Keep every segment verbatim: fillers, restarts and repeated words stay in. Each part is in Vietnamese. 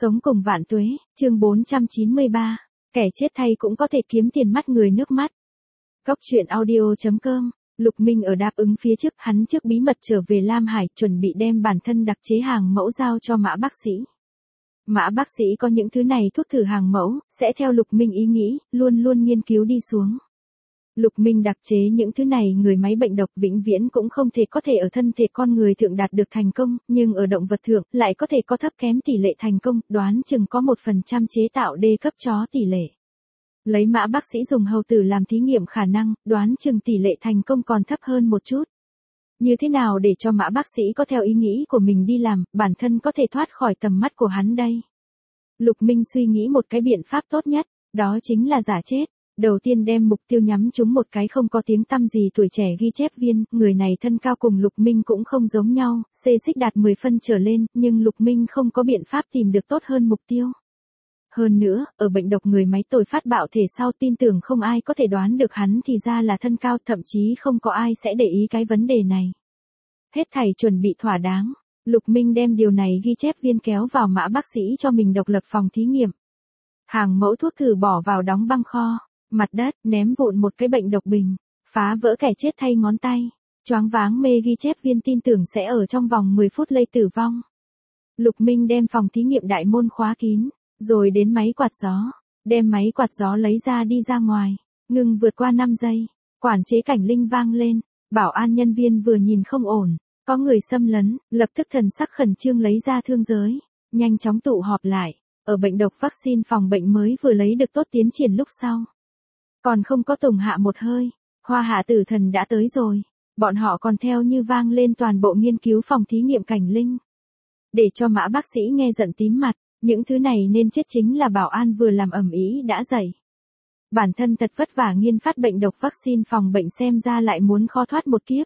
Sống cùng vạn tuế, chương bốn trăm chín mươi ba. Kẻ chết thay cũng có thể kiếm tiền mắt người nước mắt. Góc truyện audio chấm com. Lục Minh ở đáp ứng phía trước, hắn trước bí mật trở về Lam Hải, chuẩn bị đem bản thân đặc chế hàng mẫu giao cho Mã bác sĩ. Mã bác sĩ có những thứ này thuốc thử hàng mẫu, sẽ theo Lục Minh ý nghĩ, luôn luôn nghiên cứu đi xuống. Lục Minh đặc chế những thứ này người máy bệnh độc vĩnh viễn cũng không thể có thể ở thân thể con người thượng đạt được thành công, nhưng ở động vật thượng lại có thể có thấp kém tỷ lệ thành công, đoán chừng có một phần trăm chế tạo D cấp chó tỷ lệ. Lấy Mã bác sĩ dùng hầu tử làm thí nghiệm khả năng, đoán chừng tỷ lệ thành công còn thấp hơn một chút. Như thế nào để cho Mã bác sĩ có theo ý nghĩ của mình đi làm, bản thân có thể thoát khỏi tầm mắt của hắn đây? Lục Minh suy nghĩ một cái biện pháp tốt nhất, đó chính là giả chết. Đầu tiên đem mục tiêu nhắm trúng một cái không có tiếng tăm gì tuổi trẻ ghi chép viên, người này thân cao cùng Lục Minh cũng không giống nhau, xê xích đạt mười phân trở lên, nhưng Lục Minh không có biện pháp tìm được tốt hơn mục tiêu. Hơn nữa, ở bệnh độc người máy tồi phát bạo thể sau tin tưởng không ai có thể đoán được hắn thì ra là thân cao, thậm chí không có ai sẽ để ý cái vấn đề này. Hết thảy chuẩn bị thỏa đáng, Lục Minh đem điều này ghi chép viên kéo vào Mã bác sĩ cho mình độc lập phòng thí nghiệm. Hàng mẫu thuốc thử bỏ vào đóng băng kho. Mặt đất, ném vụn một cái bệnh độc bình, phá vỡ kẻ chết thay ngón tay, choáng váng mê ghi chép viên tin tưởng sẽ ở trong vòng mười phút lây tử vong. Lục Minh đem phòng thí nghiệm đại môn khóa kín, rồi đến máy quạt gió, đem máy quạt gió lấy ra đi ra ngoài, ngừng vượt qua năm giây, quản chế cảnh linh vang lên, bảo an nhân viên vừa nhìn không ổn, có người xâm lấn, lập tức thần sắc khẩn trương lấy ra thương giới, nhanh chóng tụ họp lại, ở bệnh độc vaccine phòng bệnh mới vừa lấy được tốt tiến triển lúc sau. Còn không có tùng hạ một hơi, Hoa Hạ Tử Thần đã tới rồi, bọn họ còn theo như vang lên toàn bộ nghiên cứu phòng thí nghiệm cảnh linh. Để cho Mã bác sĩ nghe giận tím mặt, những thứ này nên chết chính là bảo an vừa làm ầm ĩ đã dậy. Bản thân thật vất vả nghiên phát bệnh độc vaccine phòng bệnh xem ra lại muốn khó thoát một kiếp.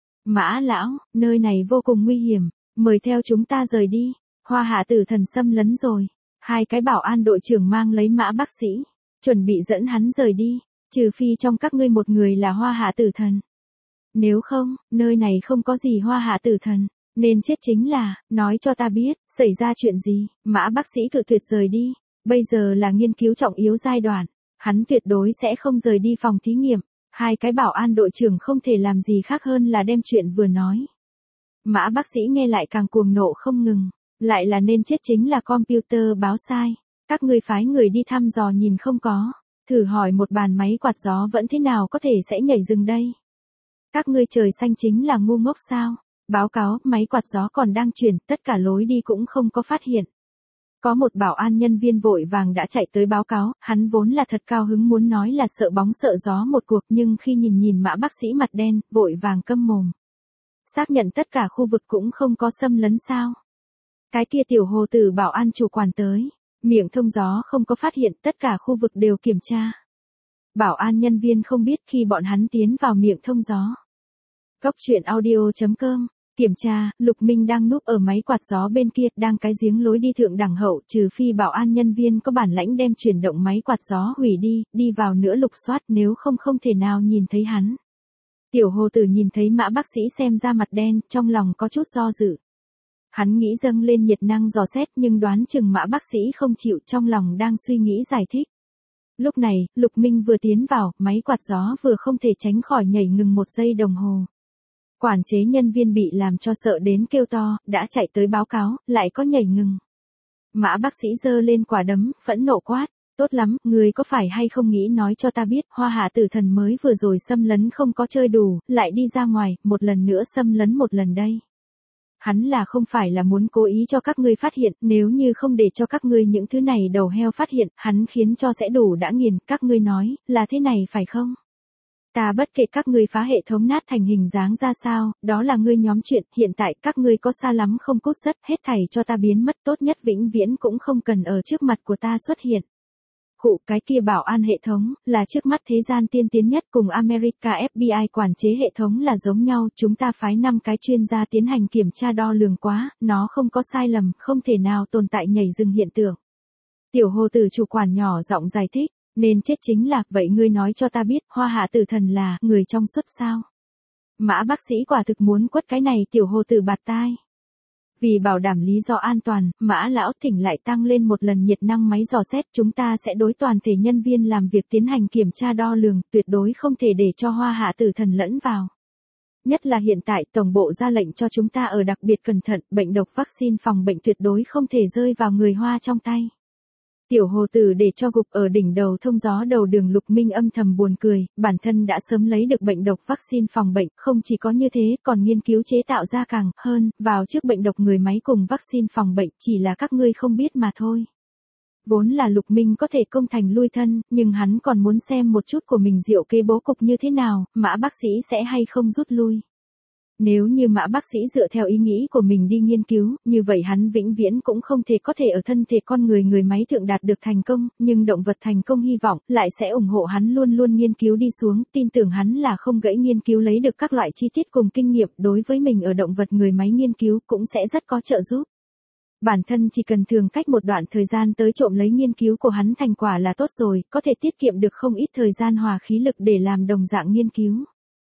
Mã lão, nơi này vô cùng nguy hiểm, mời theo chúng ta rời đi, Hoa Hạ Tử Thần xâm lấn rồi. Hai cái bảo an đội trưởng mang lấy Mã bác sĩ, chuẩn bị dẫn hắn rời đi, trừ phi trong các ngươi một người là Hoa Hạ Tử Thần. Nếu không, nơi này không có gì Hoa Hạ Tử Thần, nên chết chính là, nói cho ta biết, xảy ra chuyện gì. Mã bác sĩ cự tuyệt rời đi, bây giờ là nghiên cứu trọng yếu giai đoạn, hắn tuyệt đối sẽ không rời đi phòng thí nghiệm. Hai cái bảo an đội trưởng không thể làm gì khác hơn là đem chuyện vừa nói. Mã bác sĩ nghe lại càng cuồng nộ không ngừng, lại là nên chết chính là computer báo sai. Các ngươi phái người đi thăm dò nhìn không có, thử hỏi một bàn máy quạt gió vẫn thế nào có thể sẽ nhảy rừng đây. Các ngươi trời xanh chính là ngu ngốc sao? Báo cáo, máy quạt gió còn đang chuyển, tất cả lối đi cũng không có phát hiện. Có một bảo an nhân viên vội vàng đã chạy tới báo cáo, hắn vốn là thật cao hứng muốn nói là sợ bóng sợ gió một cuộc, nhưng khi nhìn nhìn Mã bác sĩ mặt đen, vội vàng câm mồm. Xác nhận tất cả khu vực cũng không có xâm lấn sao? Cái kia tiểu hồ tử bảo an chủ quản tới. Miệng thông gió không có phát hiện, tất cả khu vực đều kiểm tra. Bảo an nhân viên không biết khi bọn hắn tiến vào miệng thông gió. Góc truyện audio chấm com. Kiểm tra, Lục Minh đang núp ở máy quạt gió bên kia, đang cái giếng lối đi thượng đẳng hậu, trừ phi bảo an nhân viên có bản lãnh đem chuyển động máy quạt gió hủy đi, đi vào nữa lục soát, nếu không không thể nào nhìn thấy hắn. Tiểu hồ tử nhìn thấy Mã bác sĩ xem ra mặt đen, trong lòng có chút do dự. Hắn nghĩ dâng lên nhiệt năng dò xét nhưng đoán chừng Mã bác sĩ không chịu, trong lòng đang suy nghĩ giải thích. Lúc này, Lục Minh vừa tiến vào, máy quạt gió vừa không thể tránh khỏi nhảy ngừng một giây đồng hồ. Quản chế nhân viên bị làm cho sợ đến kêu to, đã chạy tới báo cáo, lại có nhảy ngừng. Mã bác sĩ giơ lên quả đấm, phẫn nộ quát, tốt lắm, người có phải hay không nghĩ nói cho ta biết, Hoa Hạ Tử Thần mới vừa rồi xâm lấn không có chơi đủ, lại đi ra ngoài, một lần nữa xâm lấn một lần đây. Hắn là không phải là muốn cố ý cho các ngươi phát hiện, nếu như không để cho các ngươi những thứ này đầu heo phát hiện, hắn khiến cho sẽ đủ đã nghiền, các ngươi nói, là thế này phải không? Ta bất kể các ngươi phá hệ thống nát thành hình dáng ra sao, đó là ngươi nhóm chuyện, hiện tại các ngươi có xa lắm không cút rất, hết thảy cho ta biến mất, tốt nhất vĩnh viễn cũng không cần ở trước mặt của ta xuất hiện. Khụ, cái kia bảo an hệ thống, là trước mắt thế gian tiên tiến nhất, cùng America ép bê i quản chế hệ thống là giống nhau, chúng ta phái năm cái chuyên gia tiến hành kiểm tra đo lường quá, nó không có sai lầm, không thể nào tồn tại nhảy rừng hiện tượng. Tiểu hồ tử chủ quản nhỏ giọng giải thích, nên chết chính là, vậy ngươi nói cho ta biết, Hoa Hạ Tử Thần là, người trong suốt sao? Mã bác sĩ quả thực muốn quất cái này tiểu hồ tử bạt tai. Vì bảo đảm lý do an toàn, Mã lão thỉnh lại tăng lên một lần nhiệt năng máy dò xét, chúng ta sẽ đối toàn thể nhân viên làm việc tiến hành kiểm tra đo lường, tuyệt đối không thể để cho Hoa Hạ tử thần lẫn vào. Nhất là hiện tại Tổng bộ ra lệnh cho chúng ta ở đặc biệt cẩn thận, bệnh độc vaccine phòng bệnh tuyệt đối không thể rơi vào người Hoa trong tay. Tiểu hồ tử để cho gục ở đỉnh đầu thông gió đầu đường Lục Minh âm thầm buồn cười, bản thân đã sớm lấy được bệnh độc vaccine phòng bệnh, không chỉ có như thế còn nghiên cứu chế tạo ra càng hơn, vào trước bệnh độc người máy cùng vaccine phòng bệnh, chỉ là các ngươi không biết mà thôi. Vốn là Lục Minh có thể công thành lui thân, nhưng hắn còn muốn xem một chút của mình diệu kế bố cục như thế nào, Mã bác sĩ sẽ hay không rút lui. Nếu như Mã bác sĩ dựa theo ý nghĩ của mình đi nghiên cứu, như vậy hắn vĩnh viễn cũng không thể có thể ở thân thể con người người máy thượng đạt được thành công, nhưng động vật thành công hy vọng lại sẽ ủng hộ hắn luôn luôn nghiên cứu đi xuống, tin tưởng hắn là không gãy nghiên cứu lấy được các loại chi tiết cùng kinh nghiệm đối với mình ở động vật người máy nghiên cứu cũng sẽ rất có trợ giúp. Bản thân chỉ cần thường cách một đoạn thời gian tới trộm lấy nghiên cứu của hắn thành quả là tốt rồi, có thể tiết kiệm được không ít thời gian hòa khí lực để làm đồng dạng nghiên cứu.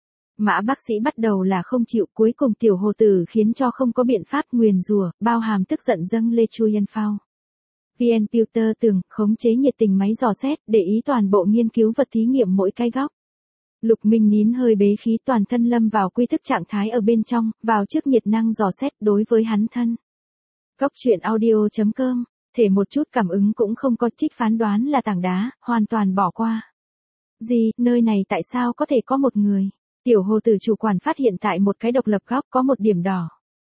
Mã bác sĩ bắt đầu là không chịu, cuối cùng tiểu hồ tử khiến cho không có biện pháp nguyền rủa, bao hàm tức giận dâng Lê Chu Yên Phao. vê en Pewter tường, khống chế nhiệt tình máy dò xét, để ý toàn bộ nghiên cứu vật thí nghiệm mỗi cái góc. Lục Minh nín hơi bế khí toàn thân lâm vào quy thức trạng thái ở bên trong, vào trước nhiệt năng dò xét đối với hắn thân. Góc truyện audio chấm com, thể một chút cảm ứng cũng không có, trích phán đoán là tảng đá, hoàn toàn bỏ qua. Gì, nơi này tại sao có thể có một người? Tiểu hồ tử chủ quản phát hiện tại một cái độc lập góc có một điểm đỏ.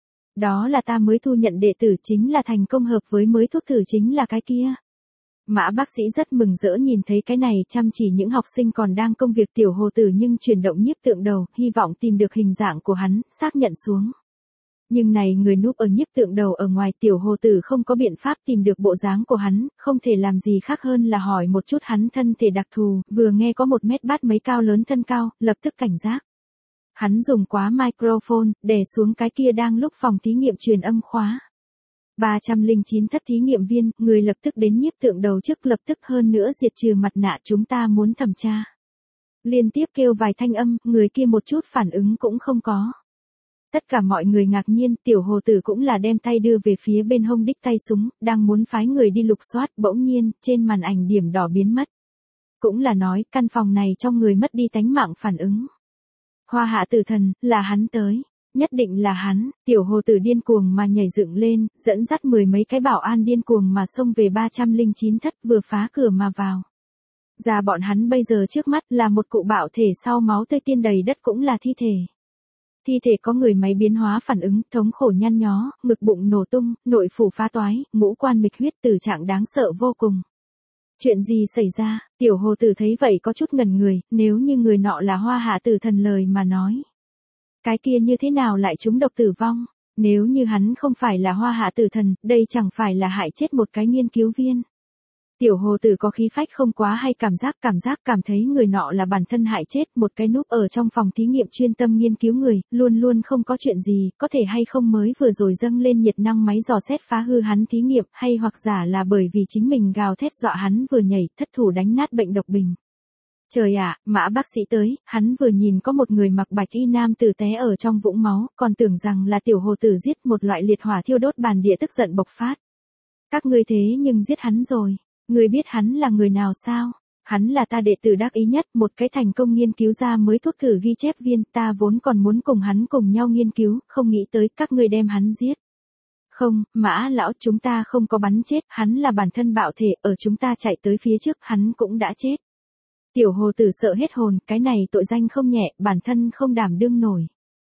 Đó là ta mới thu nhận đệ tử, chính là thành công hợp với mới thuốc thử, chính là cái kia. Mã bác sĩ rất mừng rỡ nhìn thấy cái này, chăm chỉ những học sinh còn đang công việc tiểu hồ tử nhưng chuyển động nhiếp tượng đầu, hy vọng tìm được hình dạng của hắn, xác nhận xuống. Nhưng này người núp ở nhiếp tượng đầu ở ngoài, tiểu hồ tử không có biện pháp tìm được bộ dáng của hắn, không thể làm gì khác hơn là hỏi một chút hắn thân thể đặc thù, vừa nghe có một mét bát mấy cao lớn thân cao, lập tức cảnh giác. Hắn dùng quá microphone, đè xuống cái kia đang lúc phòng thí nghiệm truyền âm khóa. ba trăm lẻ chín thất thí nghiệm viên, người lập tức đến nhiếp tượng đầu trước, lập tức hơn nữa diệt trừ mặt nạ, chúng ta muốn thẩm tra. Liên tiếp kêu vài thanh âm, người kia một chút phản ứng cũng không có. Tất cả mọi người ngạc nhiên, tiểu hồ tử cũng là đem tay đưa về phía bên hông đích tay súng, đang muốn phái người đi lục soát, bỗng nhiên, trên màn ảnh điểm đỏ biến mất. Cũng là nói, căn phòng này trong người mất đi tánh mạng phản ứng. Hoa Hạ tử thần, là hắn tới. Nhất định là hắn, tiểu hồ tử điên cuồng mà nhảy dựng lên, dẫn dắt mười mấy cái bảo an điên cuồng mà xông về ba trăm lẻ chín thất, vừa phá cửa mà vào. Ra bọn hắn bây giờ trước mắt là một cụ bạo thể sau máu tươi tiên đầy đất, cũng là thi thể. Thi thể có người máy biến hóa phản ứng, thống khổ nhăn nhó, ngực bụng nổ tung, nội phủ phá toái, ngũ quan mịch huyết, tử trạng đáng sợ vô cùng. Chuyện gì xảy ra? Tiểu hồ tử thấy vậy có chút ngần người, nếu như người nọ là Hoa Hạ tử thần lời mà nói. Cái kia như thế nào lại trúng độc tử vong? Nếu như hắn không phải là Hoa Hạ tử thần, đây chẳng phải là hại chết một cái nghiên cứu viên. Tiểu hồ tử có khí phách không quá hay cảm giác cảm giác cảm thấy người nọ là bản thân hại chết, một cái núp ở trong phòng thí nghiệm chuyên tâm nghiên cứu người, luôn luôn không có chuyện gì, có thể hay không mới vừa rồi dâng lên nhiệt năng máy dò xét phá hư hắn thí nghiệm, hay hoặc giả là bởi vì chính mình gào thét dọa hắn vừa nhảy, thất thủ đánh nát bệnh độc bình. Trời ạ, Mã bác sĩ tới, hắn vừa nhìn có một người mặc bạch y nam tử té ở trong vũng máu, còn tưởng rằng là tiểu hồ tử giết, một loại liệt hỏa thiêu đốt bàn địa tức giận bộc phát. Các ngươi thế nhưng giết hắn rồi. Ngươi biết hắn là người nào sao? Hắn là ta đệ tử đắc ý nhất, một cái thành công nghiên cứu ra mới thuốc thử ghi chép viên, ta vốn còn muốn cùng hắn cùng nhau nghiên cứu, không nghĩ tới các ngươi đem hắn giết. Không, Mã lão, chúng ta không có bắn chết, hắn là bản thân bạo thể, ở chúng ta chạy tới phía trước, hắn cũng đã chết. Tiểu hồ tử sợ hết hồn, cái này tội danh không nhẹ, bản thân không đảm đương nổi.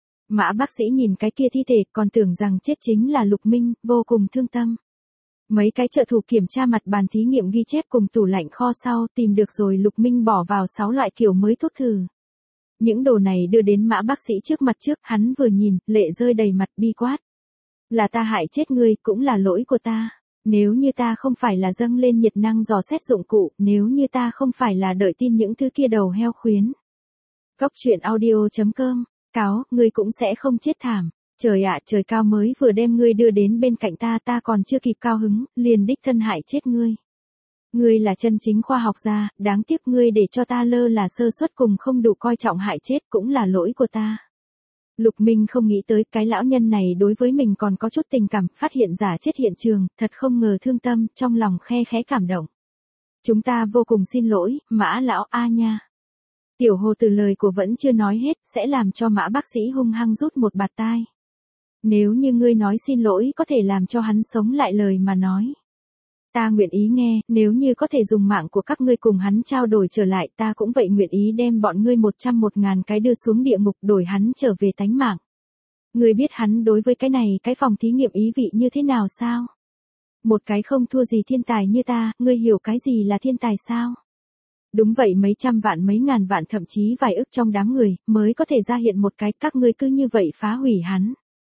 Mã bác sĩ nhìn cái kia thi thể, còn tưởng rằng chết chính là Lục Minh, vô cùng thương tâm. Mấy cái trợ thủ kiểm tra mặt bàn thí nghiệm ghi chép cùng tủ lạnh kho sau, tìm được rồi Lục Minh bỏ vào sáu loại kiểu mới thuốc thử. Những đồ này đưa đến Mã bác sĩ trước mặt trước, hắn vừa nhìn, lệ rơi đầy mặt, bi quát. Là ta hại chết ngươi, cũng là lỗi của ta. Nếu như ta không phải là dâng lên nhiệt năng dò xét dụng cụ, nếu như ta không phải là đợi tin những thứ kia đầu heo khuyến. Góc truyện audio chấm com, cáo, ngươi cũng sẽ không chết thảm. Trời ạ, trời cao mới vừa đem ngươi đưa đến bên cạnh ta, ta còn chưa kịp cao hứng, liền đích thân hại chết ngươi. Ngươi là chân chính khoa học gia, đáng tiếc ngươi để cho ta lơ là sơ suất cùng không đủ coi trọng hại chết, cũng là lỗi của ta. Lục Minh không nghĩ tới cái lão nhân này đối với mình còn có chút tình cảm, phát hiện giả chết hiện trường, thật không ngờ thương tâm, trong lòng khe khẽ cảm động. Chúng ta vô cùng xin lỗi, Mã lão a nha. Tiểu Hồ Tử lời của vẫn chưa nói hết, sẽ làm cho Mã bác sĩ hung hăng rút một bạt tai. Nếu như ngươi nói xin lỗi có thể làm cho hắn sống lại lời mà nói. Ta nguyện ý nghe, nếu như có thể dùng mạng của các ngươi cùng hắn trao đổi trở lại, ta cũng vậy nguyện ý đem bọn ngươi một trăm một ngàn cái đưa xuống địa ngục đổi hắn trở về tánh mạng. Ngươi biết hắn đối với cái này, cái phòng thí nghiệm ý vị như thế nào sao? Một cái không thua gì thiên tài như ta, ngươi hiểu cái gì là thiên tài sao? Đúng vậy, mấy trăm vạn mấy ngàn vạn thậm chí vài ức trong đám người, mới có thể ra hiện một cái, các ngươi cứ như vậy phá hủy hắn.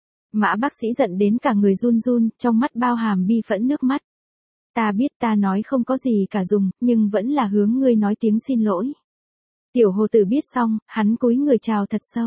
Mã bác sĩ giận đến cả người run run, trong mắt bao hàm bi phẫn nước mắt. Ta biết ta nói không có gì cả dùng, nhưng vẫn là hướng ngươi nói tiếng xin lỗi. Tiểu Hồ Tử biết xong, hắn cúi người chào thật sâu.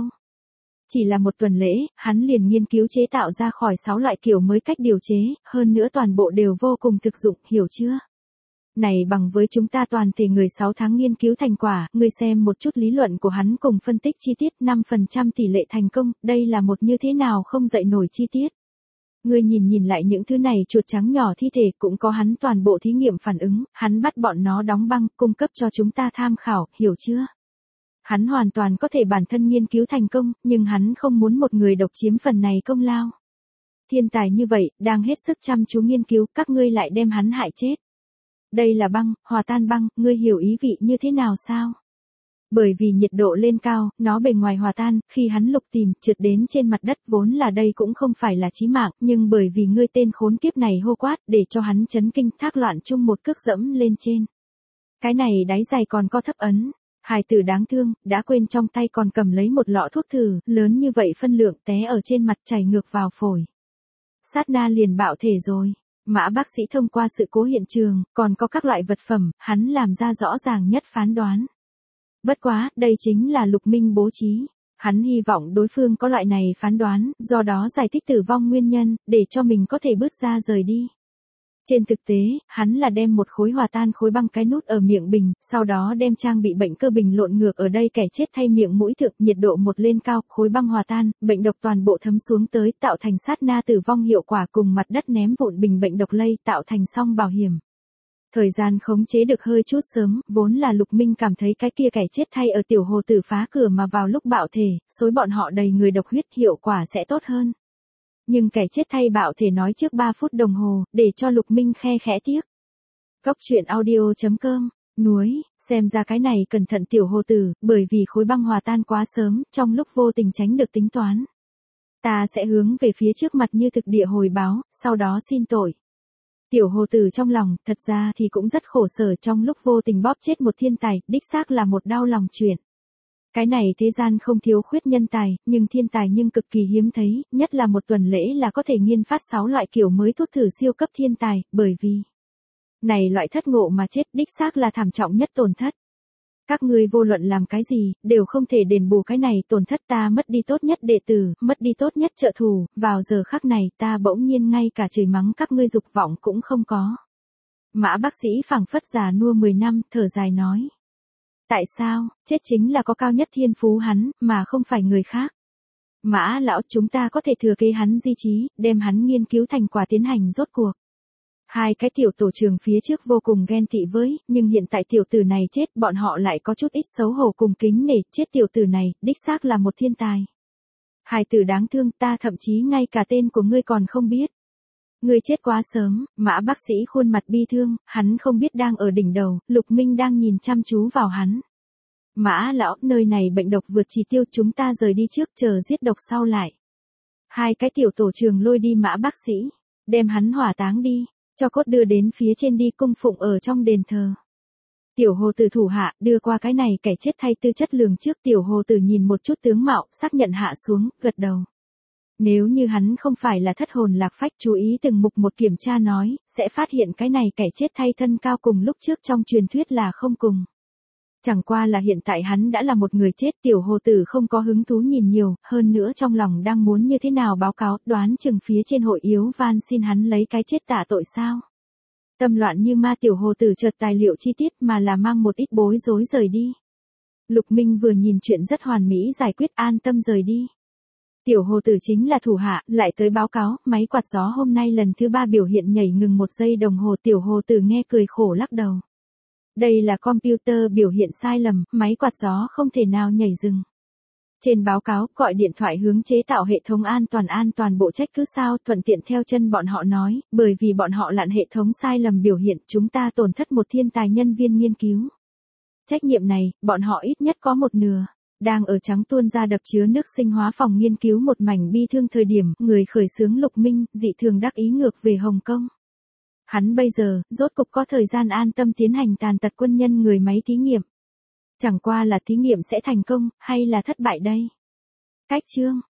Chỉ là một tuần lễ, hắn liền nghiên cứu chế tạo ra khỏi sáu loại kiểu mới cách điều chế, hơn nữa toàn bộ đều vô cùng thực dụng, hiểu chưa? Này bằng với chúng ta toàn thể người sáu tháng nghiên cứu thành quả, ngươi xem một chút lý luận của hắn cùng phân tích chi tiết năm phần trăm tỷ lệ thành công, đây là một như thế nào không dậy nổi chi tiết. Ngươi nhìn nhìn lại những thứ này chuột trắng nhỏ thi thể cũng có hắn toàn bộ thí nghiệm phản ứng, hắn bắt bọn nó đóng băng, cung cấp cho chúng ta tham khảo, hiểu chưa? Hắn hoàn toàn có thể bản thân nghiên cứu thành công, nhưng hắn không muốn một người độc chiếm phần này công lao. Thiên tài như vậy, đang hết sức chăm chú nghiên cứu, các ngươi lại đem hắn hại chết. Đây là băng, hòa tan băng, ngươi hiểu ý vị như thế nào sao? Bởi vì nhiệt độ lên cao, nó bề ngoài hòa tan, khi hắn lục tìm, trượt đến trên mặt đất vốn là đây cũng không phải là chí mạng, nhưng bởi vì ngươi tên khốn kiếp này hô quát, để cho hắn chấn kinh thác loạn chung một cước dẫm lên trên. Cái này đáy giày còn có thấp ấn. Hài tử đáng thương, đã quên trong tay còn cầm lấy một lọ thuốc thử, lớn như vậy phân lượng té ở trên mặt chảy ngược vào phổi. Sát na liền bạo thể rồi. Mã bác sĩ thông qua sự cố hiện trường, còn có các loại vật phẩm, hắn làm ra rõ ràng nhất phán đoán. Bất quá, đây chính là Lục Minh bố trí. Hắn hy vọng đối phương có loại này phán đoán, do đó giải thích tử vong nguyên nhân, để cho mình có thể bước ra rời đi. Trên thực tế, hắn là đem một khối hòa tan khối băng cái nút ở miệng bình, sau đó đem trang bị bệnh cơ bình lộn ngược ở đây kẻ chết thay miệng mũi thượng, nhiệt độ một lên cao, khối băng hòa tan, bệnh độc toàn bộ thấm xuống tới, tạo thành sát na tử vong hiệu quả cùng mặt đất ném vụn bình bệnh độc lây, tạo thành song bảo hiểm. Thời gian khống chế được hơi chút sớm, vốn là Lục Minh cảm thấy cái kia kẻ chết thay ở Tiểu Hồ Tử phá cửa mà vào lúc bạo thể, xối bọn họ đầy người độc huyết, hiệu quả sẽ tốt hơn. Nhưng kẻ chết thay bạo thể nói trước ba phút đồng hồ, để cho Lục Minh khe khẽ tiếc. Góc truyện audio chấm com, núi, xem ra cái này cẩn thận Tiểu Hồ Tử, bởi vì khối băng hòa tan quá sớm, trong lúc vô tình tránh được tính toán. Ta sẽ hướng về phía trước mặt như thực địa hồi báo, sau đó xin tội. Tiểu Hồ Tử trong lòng, thật ra thì cũng rất khổ sở trong lúc vô tình bóp chết một thiên tài, đích xác là một đau lòng chuyện. Cái này thế gian không thiếu khuyết nhân tài, nhưng thiên tài nhưng cực kỳ hiếm thấy, nhất là một tuần lễ là có thể nghiên phát sáu loại kiểu mới thuốc thử siêu cấp thiên tài, bởi vì này loại thất ngộ mà chết đích xác là thảm trọng nhất tổn thất. Các ngươi vô luận làm cái gì, đều không thể đền bù cái này tổn thất, ta mất đi tốt nhất đệ tử, mất đi tốt nhất trợ thủ, vào giờ khắc này ta bỗng nhiên ngay cả chửi mắng các ngươi dục vọng cũng không có. Mã bác sĩ phảng phất già nua mười năm, thở dài nói. Tại sao, chết chính là có cao nhất thiên phú hắn, mà không phải người khác. Mã lão, chúng ta có thể thừa kế hắn di trí, đem hắn nghiên cứu thành quả tiến hành rốt cuộc. Hai cái tiểu tổ trưởng phía trước vô cùng ghen tị với, nhưng hiện tại tiểu tử này chết, bọn họ lại có chút ít xấu hổ cùng kính nể, chết tiểu tử này, đích xác là một thiên tài. Hài tử đáng thương, ta thậm chí ngay cả tên của ngươi còn không biết. Ngươi chết quá sớm, Mã bác sĩ khuôn mặt bi thương, hắn không biết đang ở đỉnh đầu, Lục Minh đang nhìn chăm chú vào hắn. Mã lão, nơi này bệnh độc vượt chỉ tiêu, chúng ta rời đi trước, chờ giết độc sau lại. Hai cái tiểu tổ trưởng lôi đi Mã bác sĩ, đem hắn hỏa táng đi, cho cốt đưa đến phía trên đi cung phụng ở trong đền thờ. Tiểu Hồ Tử thủ hạ, đưa qua cái này kẻ chết thay tư chất lường trước, Tiểu Hồ Tử nhìn một chút tướng mạo, xác nhận hạ xuống, gật đầu. Nếu như hắn không phải là thất hồn lạc phách, chú ý từng mục một kiểm tra nói, sẽ phát hiện cái này kẻ chết thay thân cao cùng lúc trước trong truyền thuyết là không cùng. Chẳng qua là hiện tại hắn đã là một người chết, Tiểu Hồ Tử không có hứng thú nhìn nhiều, hơn nữa trong lòng đang muốn như thế nào báo cáo, đoán chừng phía trên hội yếu van xin hắn lấy cái chết tạ tội sao. Tâm loạn như ma, Tiểu Hồ Tử chợt tài liệu chi tiết mà là mang một ít bối rối rời đi. Lục Minh vừa nhìn chuyện rất hoàn mỹ giải quyết, an tâm rời đi. Tiểu hồ tử chính là thủ hạ, lại tới báo cáo, máy quạt gió hôm nay lần thứ ba biểu hiện nhảy ngừng một giây đồng hồ. Tiểu hồ tử nghe cười khổ lắc đầu. Đây là computer biểu hiện sai lầm, máy quạt gió không thể nào nhảy dừng. Trên báo cáo, gọi điện thoại hướng chế tạo hệ thống an toàn an toàn bộ trách cứ sao, thuận tiện theo chân bọn họ nói, bởi vì bọn họ lặn hệ thống sai lầm biểu hiện, chúng ta tổn thất một thiên tài nhân viên nghiên cứu. Trách nhiệm này, bọn họ ít nhất có một nửa. Đang ở trắng tuôn ra đập chứa nước sinh hóa phòng nghiên cứu một mảnh bi thương thời điểm, người khởi xướng Lục Minh, dị thường đắc ý ngược về Hồng Kông. Hắn bây giờ, rốt cục có thời gian an tâm tiến hành tàn tật quân nhân người máy thí nghiệm. Chẳng qua là thí nghiệm sẽ thành công, hay là thất bại đây? Cách chương